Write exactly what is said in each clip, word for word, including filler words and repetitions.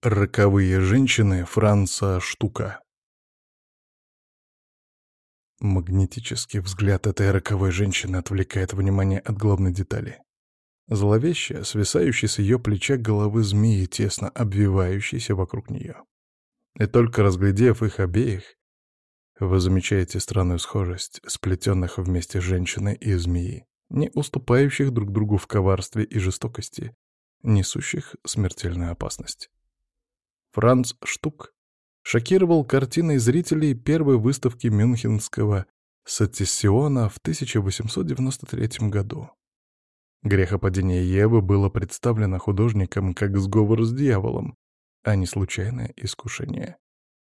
Роковые женщины Франца Штука. Магнетический взгляд этой роковой женщины отвлекает внимание от главной детали. Зловещая, свисающая с ее плеча головы змеи, тесно обвивающейся вокруг нее. И только разглядев их обеих, вы замечаете странную схожесть сплетенных вместе женщины и змеи, не уступающих друг другу в коварстве и жестокости, несущих смертельную опасность. Франц Штук шокировал картиной зрителей первой выставки Мюнхенского Сецессиона в тысяча восемьсот девяносто третьем году. Грехопадение Евы было представлено художником как сговор с дьяволом, а не случайное искушение.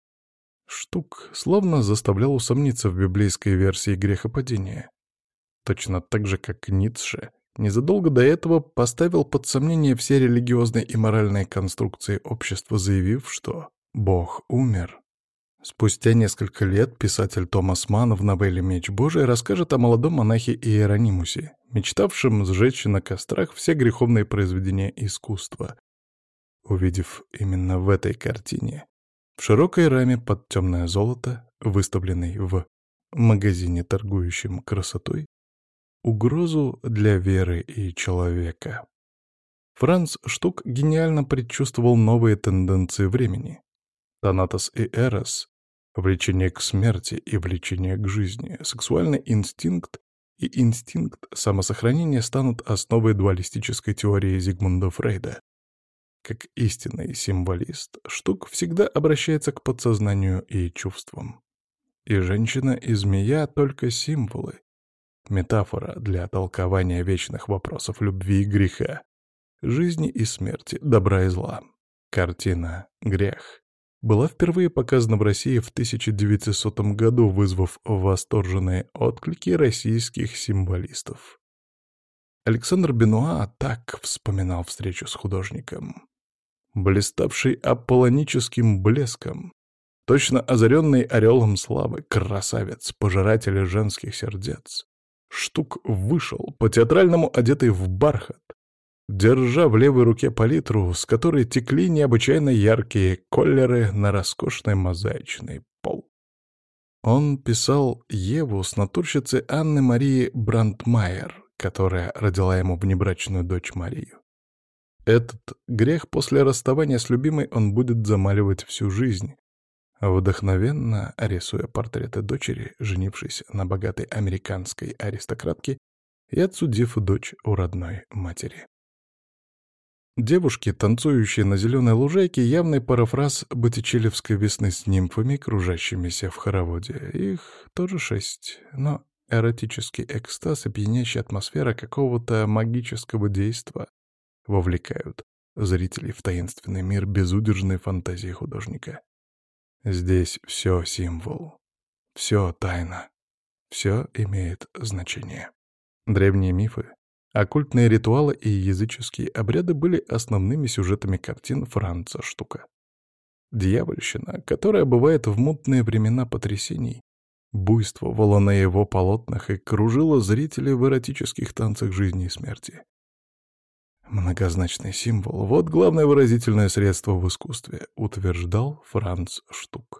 Штук словно заставлял усомниться в библейской версии грехопадения. Точно так же, как Ницше незадолго до этого поставил под сомнение все религиозные и моральные конструкции общества, заявив, что Бог умер. Спустя несколько лет писатель Томас Манн в новелле «Меч Божий» расскажет о молодом монахе Иеронимусе, мечтавшем сжечь на кострах все греховные произведения искусства. Увидев именно в этой картине, в широкой раме под темное золото, выставленной в магазине, торгующем красотой, угрозу для веры и человека. Франц Штук гениально предчувствовал новые тенденции времени. Танатос и Эрос, влечение к смерти и влечение к жизни, сексуальный инстинкт и инстинкт самосохранения станут основой дуалистической теории Зигмунда Фрейда. Как истинный символист, Штук всегда обращается к подсознанию и чувствам. И женщина, и змея — только символы, метафора для толкования вечных вопросов любви и греха, жизни и смерти, добра и зла. Картина «Грех» была впервые показана в России в тысяча девятисотом году, вызвав восторженные отклики российских символистов. Александр Бенуа так вспоминал встречу с художником. Блиставший аполлоническим блеском, точно озаренный орелом славы, красавец, пожиратель женских сердец, Штук вышел, по-театральному одетый в бархат, держа в левой руке палитру, с которой текли необычайно яркие колеры на роскошный мозаичный пол. Он писал Еву с натурщицы Анны Марии Брандмайер, которая родила ему внебрачную дочь Марию. Этот грех после расставания с любимой он будет замаливать всю жизнь, вдохновенно рисуя портреты дочери, женившейся на богатой американской аристократке и отсудив дочь у родной матери. Девушки, танцующие на зеленой лужайке, явный парафраз боттичелевской весны с нимфами, кружащимися в хороводе. Их тоже шесть, но эротический экстаз и пьянящая атмосфера какого-то магического действа вовлекают зрителей в таинственный мир безудержной фантазии художника. Здесь все символ, все тайна, все имеет значение. Древние мифы, оккультные ритуалы и языческие обряды были основными сюжетами картин Франца Штука. Дьявольщина, которая бывает в мутные времена потрясений, буйствовала на его полотнах и кружила зрителей в эротических танцах жизни и смерти. Многозначный символ — вот главное выразительное средство в искусстве, утверждал Франц Штук.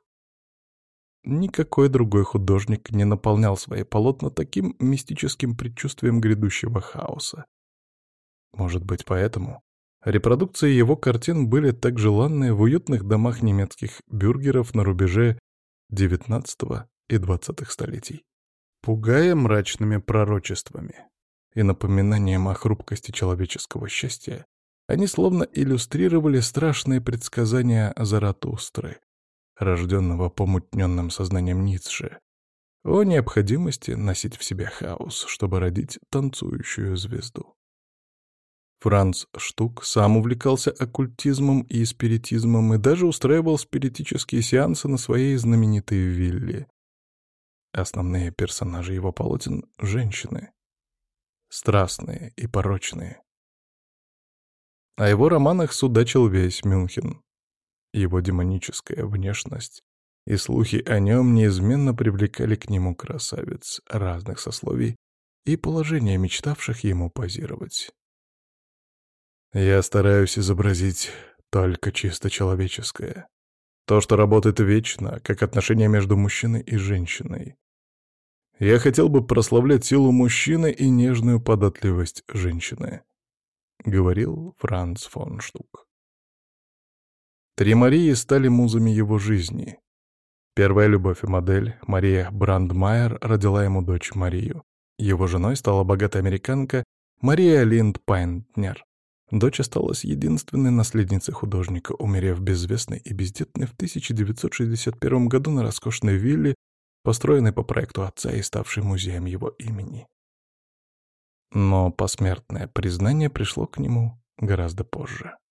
Никакой другой художник не наполнял свои полотна таким мистическим предчувствием грядущего хаоса. Может быть, поэтому репродукции его картин были так желанны в уютных домах немецких бюргеров на рубеже девятнадцатого и двадцатых столетий, пугая мрачными пророчествами и напоминанием о хрупкости человеческого счастья. Они словно иллюстрировали страшные предсказания Заратустры, рожденного помутненным сознанием Ницше, о необходимости носить в себе хаос, чтобы родить танцующую звезду. Франц Штук сам увлекался оккультизмом и спиритизмом и даже устраивал спиритические сеансы на своей знаменитой вилле. Основные персонажи его полотен — женщины, страстные и порочные. О его романах судачил весь Мюнхен. Его демоническая внешность и слухи о нем неизменно привлекали к нему красавиц разных сословий и положения, мечтавших ему позировать. «Я стараюсь изобразить только чисто человеческое. То, что работает вечно, как отношения между мужчиной и женщиной. Я хотел бы прославлять силу мужчины и нежную податливость женщины, — говорил Франц фон Штук. Три Марии стали музами его жизни. Первая любовь и модель, Мария Брандмайер, родила ему дочь Марию. Его женой стала богатая американка Мария Линд Пайнтнер. Дочь осталась единственной наследницей художника, умерев безвестной и бездетной в тысяча девятьсот шестьдесят первом году на роскошной вилле, построенной по проекту отца и ставшей музеем его имени. Но посмертное признание пришло к нему гораздо позже.